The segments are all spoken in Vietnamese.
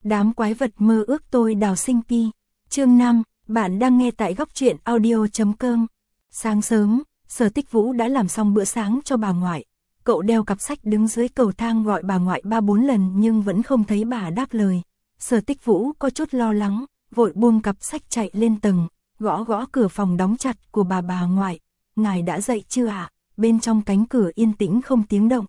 Đám quái vật mơ ước tôi đào sinh pi. Chương 5, bạn đang nghe tại góc truyện audio.com. Sáng sớm, Sở Tích Vũ đã làm xong bữa sáng cho bà ngoại. Cậu đeo cặp sách đứng dưới cầu thang gọi bà ngoại 3-4 lần nhưng vẫn không thấy bà đáp lời. Sở Tích Vũ có chút lo lắng, vội buông cặp sách chạy lên tầng, gõ gõ cửa phòng đóng chặt của bà ngoại. Ngài đã dậy chưa ạ? Bên trong cánh cửa yên tĩnh không tiếng động.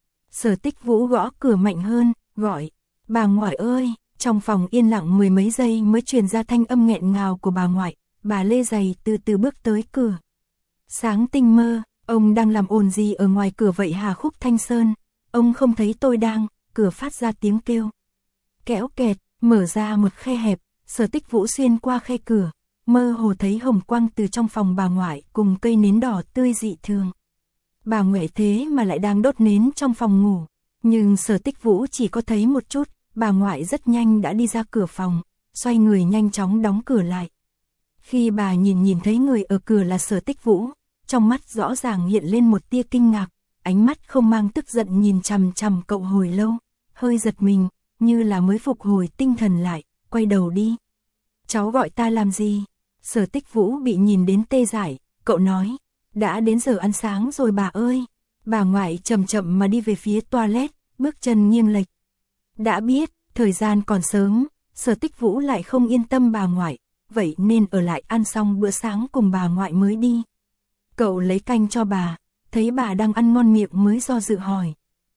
Sở Tích Vũ gõ cửa mạnh hơn, gọi, bà ngoại ơi. Trong phòng yên lặng mười mấy giây mới truyền ra thanh âm nghẹn ngào của bà ngoại. Bà lê giày từ từ bước tới cửa. Sáng tinh mơ, ông đang làm ồn gì ở ngoài cửa vậy hả Khúc Thanh Sơn? Ông không thấy tôi đang, cửa phát ra tiếng kêu. Kéo kẹt, mở ra một khe hẹp, Sở Tích Vũ xuyên qua khe cửa, mơ hồ thấy hồng quang từ trong phòng bà ngoại cùng cây nến đỏ tươi dị thường. Bà ngoại thế mà lại đang đốt nến trong phòng ngủ, nhưng Sở Tích Vũ chỉ có thấy một chút. Bà ngoại rất nhanh đã đi ra cửa phòng, xoay người nhanh chóng đóng cửa lại. Khi bà nhìn thấy người ở cửa là Sở Tích Vũ, trong mắt rõ ràng hiện lên một tia kinh ngạc, ánh mắt không mang tức giận nhìn chằm chằm cậu hồi lâu, hơi giật mình, như là mới phục hồi tinh thần lại, quay đầu đi. Cháu gọi ta làm gì? Sở Tích Vũ bị nhìn đến tê dại, cậu nói, đã đến giờ ăn sáng rồi bà ơi. Bà ngoại chậm chậm mà đi về phía toilet, bước chân nghiêng lệch. Đã biết, thời gian còn sớm, Sở Tích Vũ lại không yên tâm bà ngoại, vậy nên ở lại ăn xong bữa sáng cùng bà ngoại mới đi. Cậu lấy canh cho bà, thấy bà đang ăn ngon miệng mới do dự hỏi.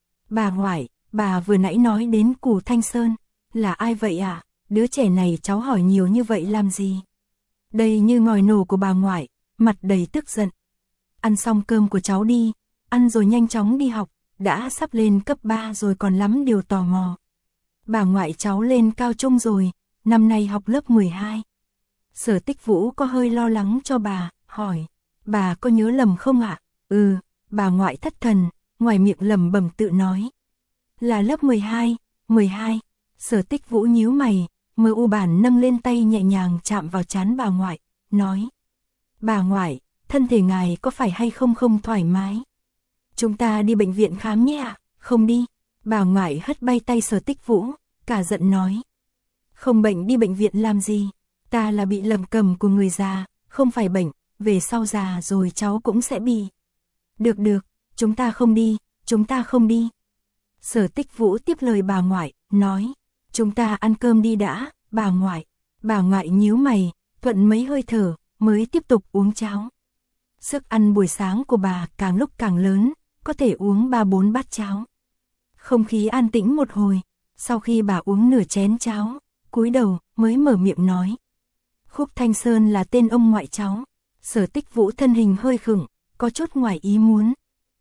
Bà ngoại, bà vừa nãy nói đến Cù Thanh Sơn, là ai vậy ạ? Đứa trẻ này cháu hỏi nhiều như vậy làm gì? Đây như ngòi nổ của bà ngoại, mặt đầy tức giận. Ăn xong cơm của cháu đi, ăn rồi nhanh chóng đi học, đã sắp lên cấp 3 rồi còn lắm điều tò mò. Bà ngoại cháu lên cao trung rồi, năm nay học lớp 12. Sở Tích Vũ có hơi lo lắng cho bà, hỏi, bà có nhớ lầm không ạ? Bà ngoại thất thần, ngoài miệng lẩm bẩm tự nói. Là lớp 12, 12. Sở Tích Vũ nhíu mày, mơ u bản nâng lên tay nhẹ nhàng chạm vào trán bà ngoại, nói. Bà ngoại, thân thể ngài có phải hay không thoải mái? Chúng ta đi bệnh viện khám nhé ạ. Không đi. Bà ngoại hất bay tay Sở Tích Vũ, cả giận nói. Không bệnh đi bệnh viện làm gì? Ta là bị lầm cầm của người già, không phải bệnh, về sau già rồi cháu cũng sẽ bị. Được, chúng ta không đi. Sở Tích Vũ tiếp lời bà ngoại, nói. Chúng ta ăn cơm đi đã, bà ngoại. Bà ngoại nhíu mày, thuận mấy hơi thở, mới tiếp tục uống cháo. Sức ăn buổi sáng của bà càng lúc càng lớn, có thể uống 3-4 bát cháo. Không khí an tĩnh một hồi, sau khi bà uống nửa chén cháo, cúi đầu mới mở miệng nói. Khúc Thanh Sơn là tên ông ngoại cháu. Sở Tích Vũ thân hình hơi khựng, có chút ngoài ý muốn.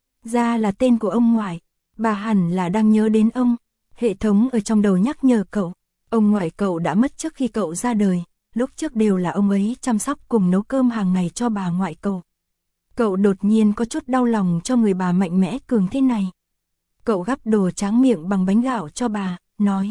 Ra là tên của ông ngoại, bà hẳn là đang nhớ đến ông. Hệ thống ở trong đầu nhắc nhở cậu, ông ngoại cậu đã mất trước khi cậu ra đời, lúc trước đều là ông ấy chăm sóc cùng nấu cơm hàng ngày cho bà ngoại cậu. Cậu đột nhiên có chút đau lòng cho người bà mạnh mẽ cường thế này. Cậu gắp đồ tráng miệng bằng bánh gạo cho bà, nói.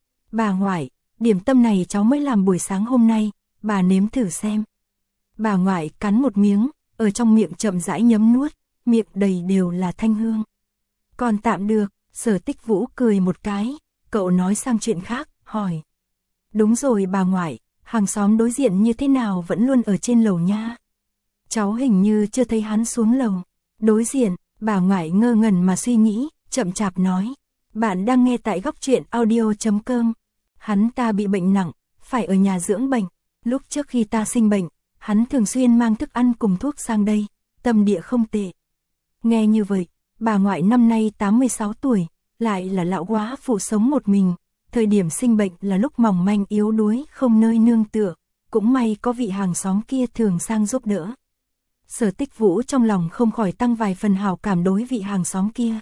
Bà ngoại, điểm tâm này cháu mới làm buổi sáng hôm nay, bà nếm thử xem. Bà ngoại cắn một miếng, ở trong miệng chậm rãi nhấm nuốt, miệng đầy đều là thanh hương. Còn tạm được, Sở Tích Vũ cười một cái, cậu nói sang chuyện khác, hỏi. Đúng rồi bà ngoại, hàng xóm đối diện như thế nào vẫn luôn ở trên lầu nha. Cháu hình như chưa thấy hắn xuống lầu. Đối diện, bà ngoại ngơ ngẩn mà suy nghĩ, chậm chạp nói. Bạn đang nghe tại góc truyện audio.com. Hắn ta bị bệnh nặng, phải ở nhà dưỡng bệnh. Lúc trước khi ta sinh bệnh, hắn thường xuyên mang thức ăn cùng thuốc sang đây, tâm địa không tệ. Nghe như vậy, bà ngoại năm nay 86 tuổi, lại là lão quá phụ sống một mình. Thời điểm sinh bệnh là lúc mỏng manh yếu đuối không nơi nương tựa, cũng may có vị hàng xóm kia thường sang giúp đỡ. Sở Tích Vũ trong lòng không khỏi tăng vài phần hảo cảm đối vị hàng xóm kia.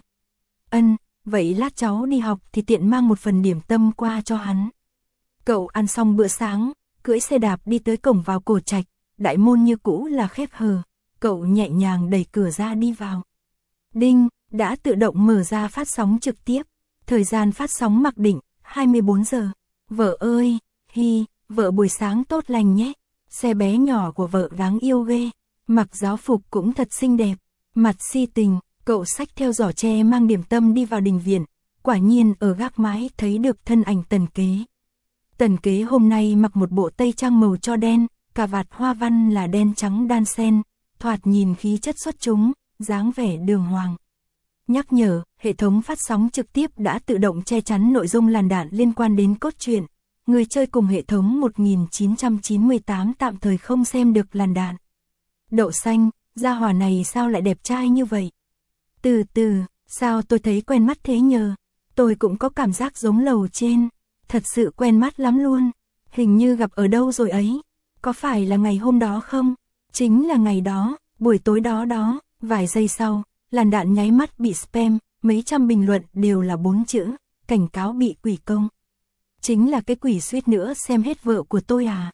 Vậy lát cháu đi học thì tiện mang một phần điểm tâm qua cho hắn. Cậu ăn xong bữa sáng, cưỡi xe đạp đi tới cổng vào Cổ Trạch, đại môn như cũ là khép hờ, cậu nhẹ nhàng đẩy cửa ra đi vào. Đinh, đã tự động mở ra phát sóng trực tiếp, thời gian phát sóng mặc định, 24 giờ. Vợ ơi, vợ buổi sáng tốt lành nhé, xe bé nhỏ của vợ đáng yêu ghê, mặc giáo phục cũng thật xinh đẹp, mặt si tình. Cậu xách theo giỏ tre mang điểm tâm đi vào đình viện, quả nhiên ở gác mái thấy được thân ảnh Tần Kế. Tần Kế hôm nay mặc một bộ tây trang màu cho đen, cà vạt hoa văn là đen trắng đan xen, thoạt nhìn khí chất xuất chúng, dáng vẻ đường hoàng. Nhắc nhở, hệ thống phát sóng trực tiếp đã tự động che chắn nội dung làn đạn liên quan đến cốt truyện. Người chơi cùng hệ thống 1998 tạm thời không xem được làn đạn. Đậu xanh, gia hỏa này sao lại đẹp trai như vậy? Từ từ, sao tôi thấy quen mắt thế nhờ? Tôi cũng có cảm giác giống lầu trên. Thật sự quen mắt lắm luôn. Hình như gặp ở đâu rồi ấy. Có phải là ngày hôm đó không? Chính là ngày đó, buổi tối đó đó. Vài giây sau, làn đạn nháy mắt bị spam. Mấy trăm bình luận đều là 4 chữ. Cảnh cáo bị quỷ công. Chính là cái quỷ suýt nữa xem hết vợ của tôi à?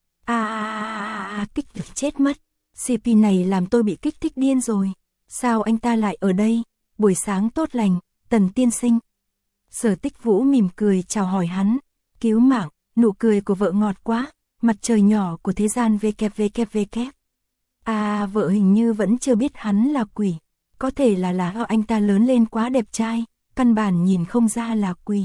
Kích được chết mất. CP này làm tôi bị kích thích điên rồi. Sao anh ta lại ở đây? Buổi sáng tốt lành, Tần tiên sinh. Sở Tích Vũ mỉm cười chào hỏi hắn. Cứu mạng, nụ cười của vợ ngọt quá. Mặt trời nhỏ của thế gian WWW. Vợ hình như vẫn chưa biết hắn là quỷ. Có thể là anh ta lớn lên quá đẹp trai, căn bản nhìn không ra là quỷ.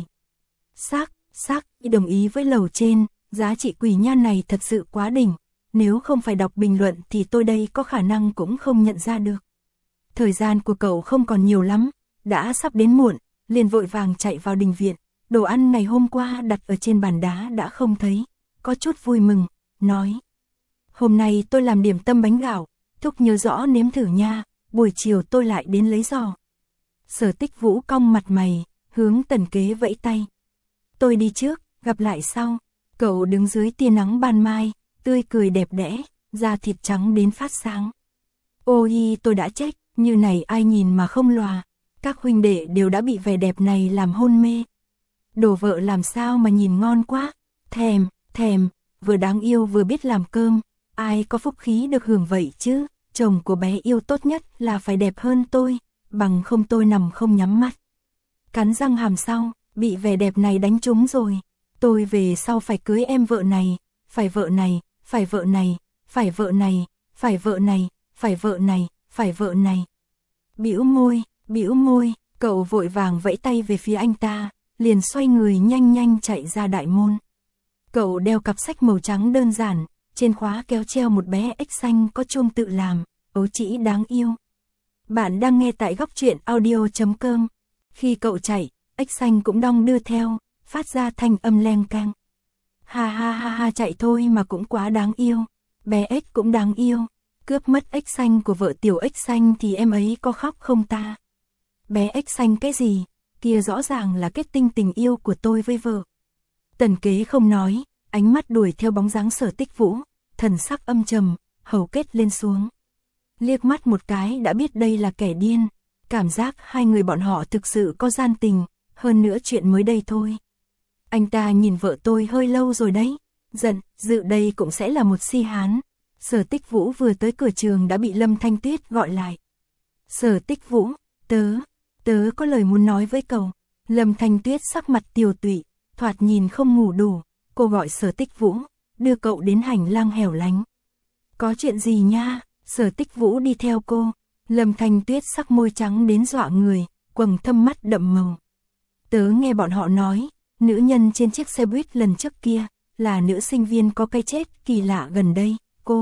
Xác, đồng ý với lầu trên, giá trị quỷ nha này thật sự quá đỉnh. Nếu không phải đọc bình luận thì tôi đây có khả năng cũng không nhận ra được. Thời gian của cậu không còn nhiều lắm, đã sắp đến muộn, liền vội vàng chạy vào đình viện. Đồ ăn ngày hôm qua đặt ở trên bàn đá đã không thấy, có chút vui mừng, nói. Hôm nay tôi làm điểm tâm bánh gạo, thúc nhớ rõ nếm thử nha, buổi chiều tôi lại đến lấy giò. Sở Tích Vũ cong mặt mày, hướng Tần Kế vẫy tay. Tôi đi trước, gặp lại sau. Cậu đứng dưới tia nắng ban mai, tươi cười đẹp đẽ, da thịt trắng đến phát sáng. Ôi tôi đã chết, như này ai nhìn mà không lòa. Các huynh đệ đều đã bị vẻ đẹp này làm hôn mê. Đồ vợ làm sao mà nhìn ngon quá. Thèm, vừa đáng yêu vừa biết làm cơm. Ai có phúc khí được hưởng vậy chứ. Chồng của bé yêu tốt nhất là phải đẹp hơn tôi, bằng không tôi nằm không nhắm mắt. Cắn răng hàm sau, bị vẻ đẹp này đánh trúng rồi. Tôi về sau phải cưới em vợ này, phải vợ này, phải vợ này, phải vợ này, phải vợ này, phải vợ này, phải vợ này. Bĩu môi, cậu vội vàng vẫy tay về phía anh ta, liền xoay người nhanh chạy ra đại môn. Cậu đeo cặp sách màu trắng đơn giản, trên khóa kéo treo một bé ếch xanh có chuông tự làm, ấu trĩ đáng yêu. Bạn đang nghe tại góc truyện audio.com. Khi cậu chạy, ếch xanh cũng đong đưa theo, phát ra thanh âm leng keng. Ha, chạy thôi mà cũng quá đáng yêu. Bé ếch cũng đáng yêu. Cướp mất ếch xanh của vợ tiểu ếch xanh thì em ấy có khóc không ta? Bé ếch xanh cái gì? Kia rõ ràng là kết tinh tình yêu của tôi với vợ. Tần Kế không nói, ánh mắt đuổi theo bóng dáng Sở Tích Vũ, thần sắc âm trầm, hầu kết lên xuống. Liếc mắt một cái đã biết đây là kẻ điên, cảm giác hai người bọn họ thực sự có gian tình, hơn nữa chuyện mới đây thôi. Anh ta nhìn vợ tôi hơi lâu rồi đấy, giận, dự đây cũng sẽ là một si hán. Sở Tích Vũ vừa tới cửa trường đã bị Lâm Thanh Tuyết gọi lại. Sở Tích Vũ, tớ có lời muốn nói với cậu. Lâm Thanh Tuyết sắc mặt tiều tụy, thoạt nhìn không ngủ đủ, cô gọi Sở Tích Vũ, đưa cậu đến hành lang hẻo lánh. Có chuyện gì nha? Sở Tích Vũ đi theo cô. Lâm Thanh Tuyết sắc môi trắng đến dọa người, quầng thâm mắt đậm màu. Tớ nghe bọn họ nói, nữ nhân trên chiếc xe buýt lần trước kia, là nữ sinh viên có cái chết kỳ lạ gần đây,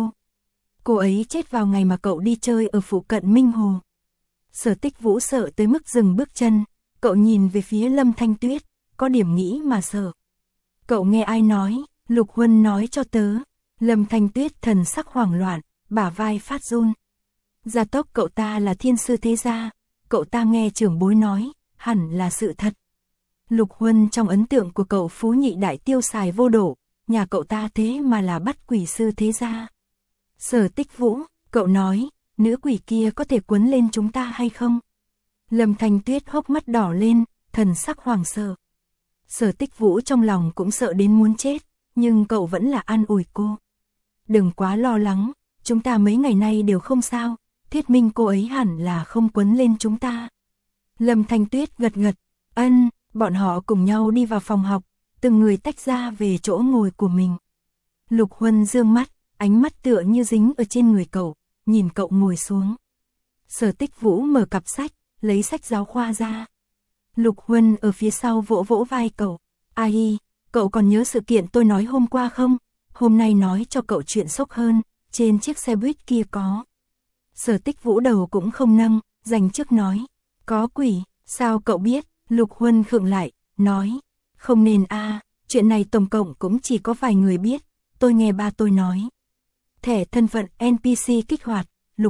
cô ấy chết vào ngày mà cậu đi chơi ở phụ cận Minh Hồ. Sở Tích Vũ sợ tới mức dừng bước chân, cậu nhìn về phía Lâm Thanh Tuyết, có điểm nghĩ mà sợ. Cậu nghe ai nói, Lục Huân nói cho tớ. Lâm Thanh Tuyết thần sắc hoảng loạn, bả vai phát run. Gia tốc cậu ta là thiên sư thế gia, cậu ta nghe trưởng bối nói, hẳn là sự thật. Lục Huân trong ấn tượng của cậu phú nhị đại tiêu xài vô độ, nhà cậu ta thế mà là bắt quỷ sư thế gia. Sở Tích Vũ, cậu nói, nữ quỷ kia có thể quấn lên chúng ta hay không? Lâm Thanh Tuyết hốc mắt đỏ lên, thần sắc hoảng sợ. Sở Tích Vũ trong lòng cũng sợ đến muốn chết, nhưng cậu vẫn là an ủi cô. Đừng quá lo lắng, chúng ta mấy ngày nay đều không sao, thuyết minh cô ấy hẳn là không quấn lên chúng ta. Lâm Thanh Tuyết gật gật, bọn họ cùng nhau đi vào phòng học, từng người tách ra về chỗ ngồi của mình. Lục Huân dương mắt, ánh mắt tựa như dính ở trên người cậu, nhìn cậu ngồi xuống. Sở Tích Vũ mở cặp sách, lấy sách giáo khoa ra. Lục Huân ở phía sau vỗ vỗ vai cậu. Ai, cậu còn nhớ sự kiện tôi nói hôm qua không? Hôm nay nói cho cậu chuyện sốc hơn, trên chiếc xe buýt kia có. Sở Tích Vũ đầu cũng không nâng, dành trước nói. Có quỷ, sao cậu biết? Lục Huân khựng lại, nói. Không nên chuyện này tổng cộng cũng chỉ có vài người biết, tôi nghe ba tôi nói. Thẻ thân phận NPC kích hoạt,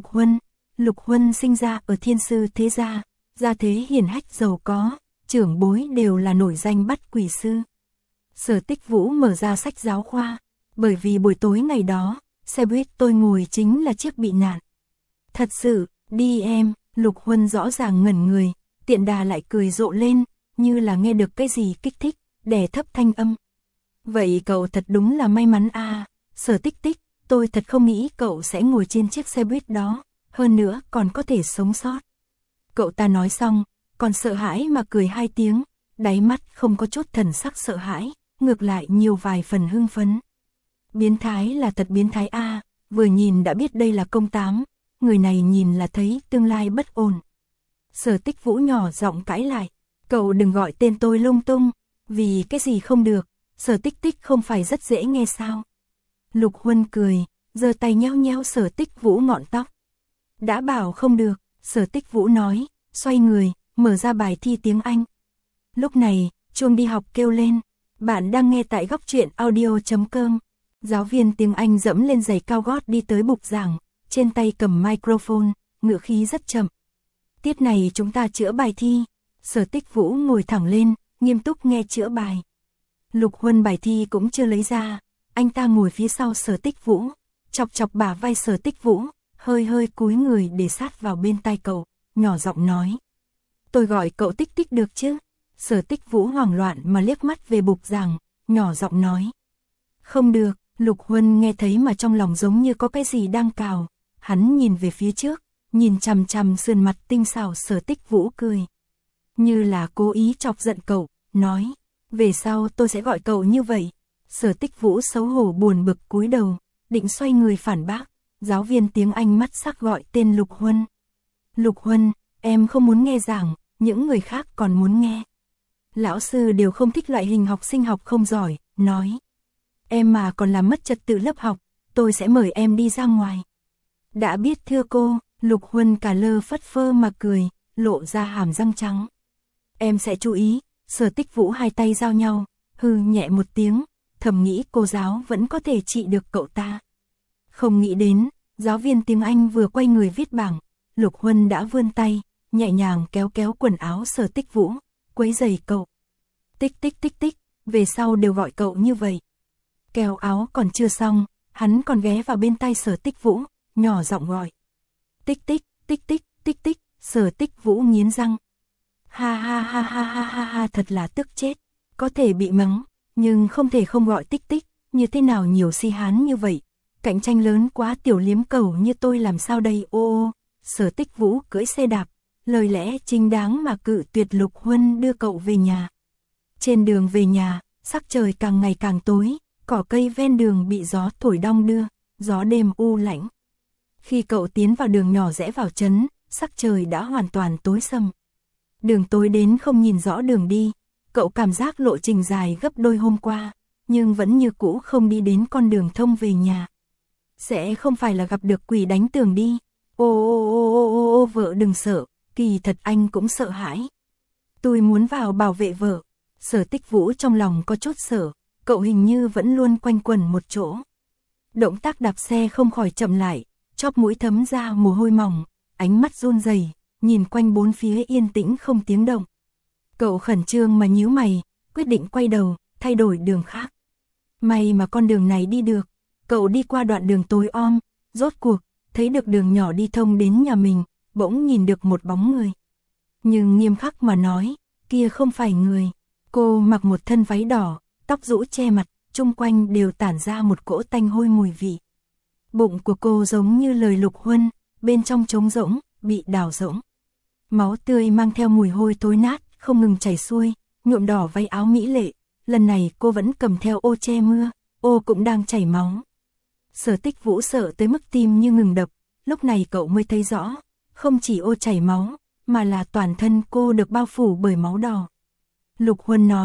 Lục Huân sinh ra ở thiên sư thế gia thế hiển hách giàu có, trưởng bối đều là nổi danh bắt quỷ sư. Sở Tích Vũ mở ra sách giáo khoa, bởi vì buổi tối ngày đó, xe buýt tôi ngồi chính là chiếc bị nạn. Thật sự, đi em, Lục Huân rõ ràng ngẩn người, tiện đà lại cười rộ lên, như là nghe được cái gì kích thích, đè thấp thanh âm. Vậy cậu thật đúng là may mắn Sở Tích Tích, tôi thật không nghĩ cậu sẽ ngồi trên chiếc xe buýt đó, hơn nữa còn có thể sống sót. Cậu ta nói xong, còn sợ hãi mà cười 2 tiếng, đáy mắt không có chút thần sắc sợ hãi, ngược lại nhiều vài phần hưng phấn. Biến thái là thật biến thái vừa nhìn đã biết đây là công tám, người này nhìn là thấy tương lai bất ổn. Sở Tích Vũ nhỏ giọng cãi lại, cậu đừng gọi tên tôi lung tung, vì cái gì không được, Sở Tích Tích không phải rất dễ nghe sao. Lục Huân cười, giơ tay nhéo nhéo Sở Tích Vũ ngọn tóc. Đã bảo không được, Sở Tích Vũ nói, xoay người, mở ra bài thi tiếng Anh. Lúc này, chuông đi học kêu lên, bạn đang nghe tại góc truyện audio.com. Giáo viên tiếng Anh dẫm lên giày cao gót đi tới bục giảng, trên tay cầm microphone, ngữ khí rất chậm. Tiết này chúng ta chữa bài thi. Sở Tích Vũ ngồi thẳng lên, nghiêm túc nghe chữa bài. Lục Huân bài thi cũng chưa lấy ra, anh ta ngồi phía sau Sở Tích Vũ, chọc chọc bả vai Sở Tích Vũ, hơi cúi người để sát vào bên tai cậu, nhỏ giọng nói. Tôi gọi cậu Tích Tích được chứ? Sở Tích Vũ hoảng loạn mà liếc mắt về bục giảng, nhỏ giọng nói. Không được, Lục Huân nghe thấy mà trong lòng giống như có cái gì đang cào, hắn nhìn về phía trước, nhìn chằm chằm sườn mặt tinh xảo Sở Tích Vũ cười. Như là cố ý chọc giận cậu, nói, về sau tôi sẽ gọi cậu như vậy. Sở Tích Vũ xấu hổ buồn bực cúi đầu, định xoay người phản bác, giáo viên tiếng Anh mắt sắc gọi tên Lục Huân. Lục Huân, em không muốn nghe giảng, những người khác còn muốn nghe. Lão sư đều không thích loại hình học sinh học không giỏi, nói. Em mà còn làm mất trật tự lớp học, tôi sẽ mời em đi ra ngoài. Đã biết thưa cô, Lục Huân cả lơ phất phơ mà cười, lộ ra hàm răng trắng. Em sẽ chú ý. Sở Tích Vũ hai tay giao nhau, hừ nhẹ một tiếng, thầm nghĩ cô giáo vẫn có thể trị được cậu ta. Không nghĩ đến, giáo viên tiếng Anh vừa quay người viết bảng, Lục Huân đã vươn tay, nhẹ nhàng kéo kéo quần áo Sở Tích Vũ, quấy giày cậu. Tích tích tích tích, về sau đều gọi cậu như vậy. Kéo áo còn chưa xong, hắn còn ghé vào bên tay Sở Tích Vũ, nhỏ giọng gọi. Tích tích, tích tích, tích tích, Sở Tích Vũ nghiến răng. Ha, thật là tức chết, có thể bị mắng, nhưng không thể không gọi Tích Tích, như thế nào nhiều si hán như vậy, cạnh tranh lớn quá, tiểu liếm cầu như tôi làm sao đây. Ô, Sở Tích Vũ cưỡi xe đạp, lời lẽ chính đáng mà cự tuyệt Lục Huân đưa cậu về nhà. Trên đường về nhà, sắc trời càng ngày càng tối, cỏ cây ven đường bị gió thổi đong đưa, gió đêm u lãnh. Khi cậu tiến vào đường nhỏ rẽ vào trấn, sắc trời đã hoàn toàn tối sầm. Đường tối đến không nhìn rõ đường đi, cậu cảm giác lộ trình dài gấp đôi hôm qua, nhưng vẫn như cũ không đi đến con đường thông về nhà. Sẽ không phải là gặp được quỷ đánh tường đi. Ô, vợ đừng sợ, kỳ thật anh cũng sợ hãi. Tôi muốn vào bảo vệ vợ. Sở Tích Vũ trong lòng có chút sợ, cậu hình như vẫn luôn quanh quẩn một chỗ. Động tác đạp xe không khỏi chậm lại, chóp mũi thấm ra mồ hôi mỏng, ánh mắt run rẩy, nhìn quanh bốn phía yên tĩnh không tiếng động. Cậu khẩn trương mà nhíu mày, quyết định quay đầu, thay đổi đường khác. May mà con đường này đi được, cậu đi qua đoạn đường tối om, rốt cuộc, thấy được đường nhỏ đi thông đến nhà mình, bỗng nhìn được một bóng người. Nhưng nghiêm khắc mà nói, kia không phải người. Cô mặc một thân váy đỏ, tóc rũ che mặt, chung quanh đều tản ra một cỗ tanh hôi mùi vị. Bụng của cô giống như lời Lục Huân, bên trong trống rỗng, bị đào rỗng. Máu tươi mang theo mùi hôi thối nát, không ngừng chảy xuôi, nhuộm đỏ váy áo mỹ lệ. Lần này cô vẫn cầm theo ô che mưa, ô cũng đang chảy máu. Sở Tích Vũ sợ tới mức tim như ngừng đập, lúc này cậu mới thấy rõ, không chỉ ô chảy máu, mà là toàn thân cô được bao phủ bởi máu đỏ. Lục Huân nói,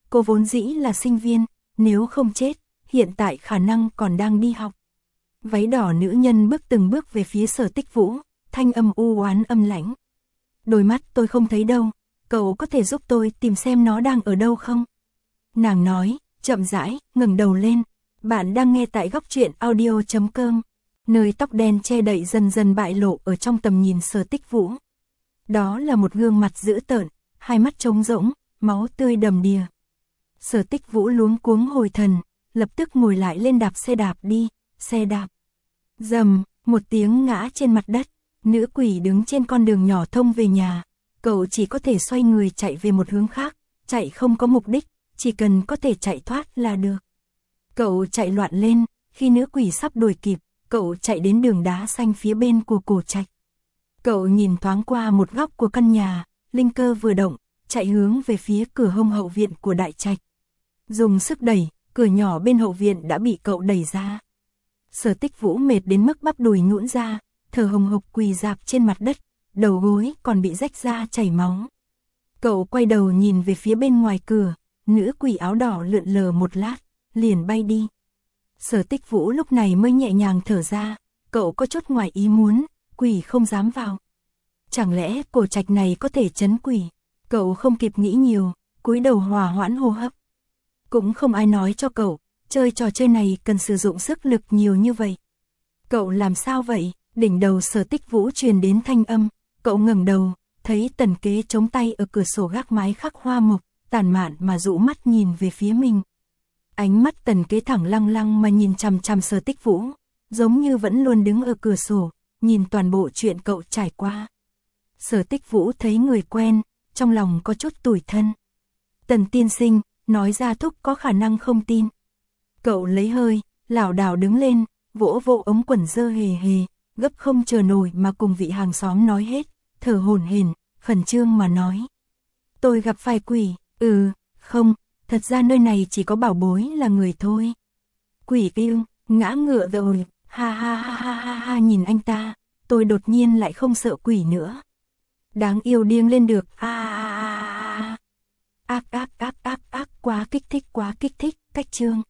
cô vốn dĩ là sinh viên, nếu không chết, hiện tại khả năng còn đang đi học. Váy đỏ nữ nhân bước từng bước về phía Sở Tích Vũ, thanh âm u oán âm lãnh. Đôi mắt tôi không thấy đâu, cậu có thể giúp tôi tìm xem nó đang ở đâu không? Nàng nói, chậm rãi, ngẩng đầu lên. Bạn đang nghe tại góc truyện audio.com, nơi tóc đen che đậy dần dần bại lộ ở trong tầm nhìn Sở Tích Vũ. Đó là một gương mặt dữ tợn, hai mắt trống rỗng, máu tươi đầm đìa. Sở Tích Vũ luống cuống hồi thần, lập tức ngồi lại lên đạp xe đạp đi, xe đạp. Rầm, một tiếng ngã trên mặt đất, nữ quỷ đứng trên con đường nhỏ thông về nhà. Cậu chỉ có thể xoay người chạy về một hướng khác, chạy không có mục đích, chỉ cần có thể chạy thoát là được. Cậu chạy loạn lên, khi nữ quỷ sắp đuổi kịp, cậu chạy đến đường đá xanh phía bên của cổ trạch. Cậu nhìn thoáng qua một góc của căn nhà, linh cơ vừa động, chạy hướng về phía cửa hông hậu viện của đại trạch. Dùng sức đẩy, cửa nhỏ bên hậu viện đã bị cậu đẩy ra. Sở Tích Vũ mệt đến mức bắp đùi nhũn ra, thở hồng hộc quỳ rạp trên mặt đất, đầu gối còn bị rách ra chảy máu. Cậu quay đầu nhìn về phía bên ngoài cửa, nữ quỷ áo đỏ lượn lờ một lát, liền bay đi. Sở Tích Vũ lúc này mới nhẹ nhàng thở ra, cậu có chút ngoài ý muốn, quỷ không dám vào. Chẳng lẽ cổ trạch này có thể trấn quỷ? Cậu không kịp nghĩ nhiều, cúi đầu hòa hoãn hô hấp. Cũng không ai nói cho cậu, chơi trò chơi này cần sử dụng sức lực nhiều như vậy. Cậu làm sao vậy? Đỉnh đầu Sở Tích Vũ truyền đến thanh âm, cậu ngẩng đầu, thấy Tần Kế chống tay ở cửa sổ gác mái khắc hoa mộc, tàn mạn mà dụ mắt nhìn về phía mình. Ánh mắt Tần Kế thẳng lăng lăng mà nhìn chằm chằm Sở Tích Vũ, giống như vẫn luôn đứng ở cửa sổ, nhìn toàn bộ chuyện cậu trải qua. Sở Tích Vũ thấy người quen, trong lòng có chút tủi thân. Tần tiên sinh, nói ra thúc có khả năng không tin. Cậu lấy hơi, lảo đảo đứng lên, vỗ vỗ ống quần dơ hề hề, gấp không chờ nổi mà cùng vị hàng xóm nói hết, thở hổn hển, khẩn trương mà nói. Tôi gặp phải quỷ, không, thật ra nơi này chỉ có bảo bối là người thôi. Quỷ kêu, ngã ngựa rồi, ha ha ha ha ha ha nhìn anh ta, tôi đột nhiên lại không sợ quỷ nữa. Đáng yêu điên lên được, ác quá kích thích, cách chương.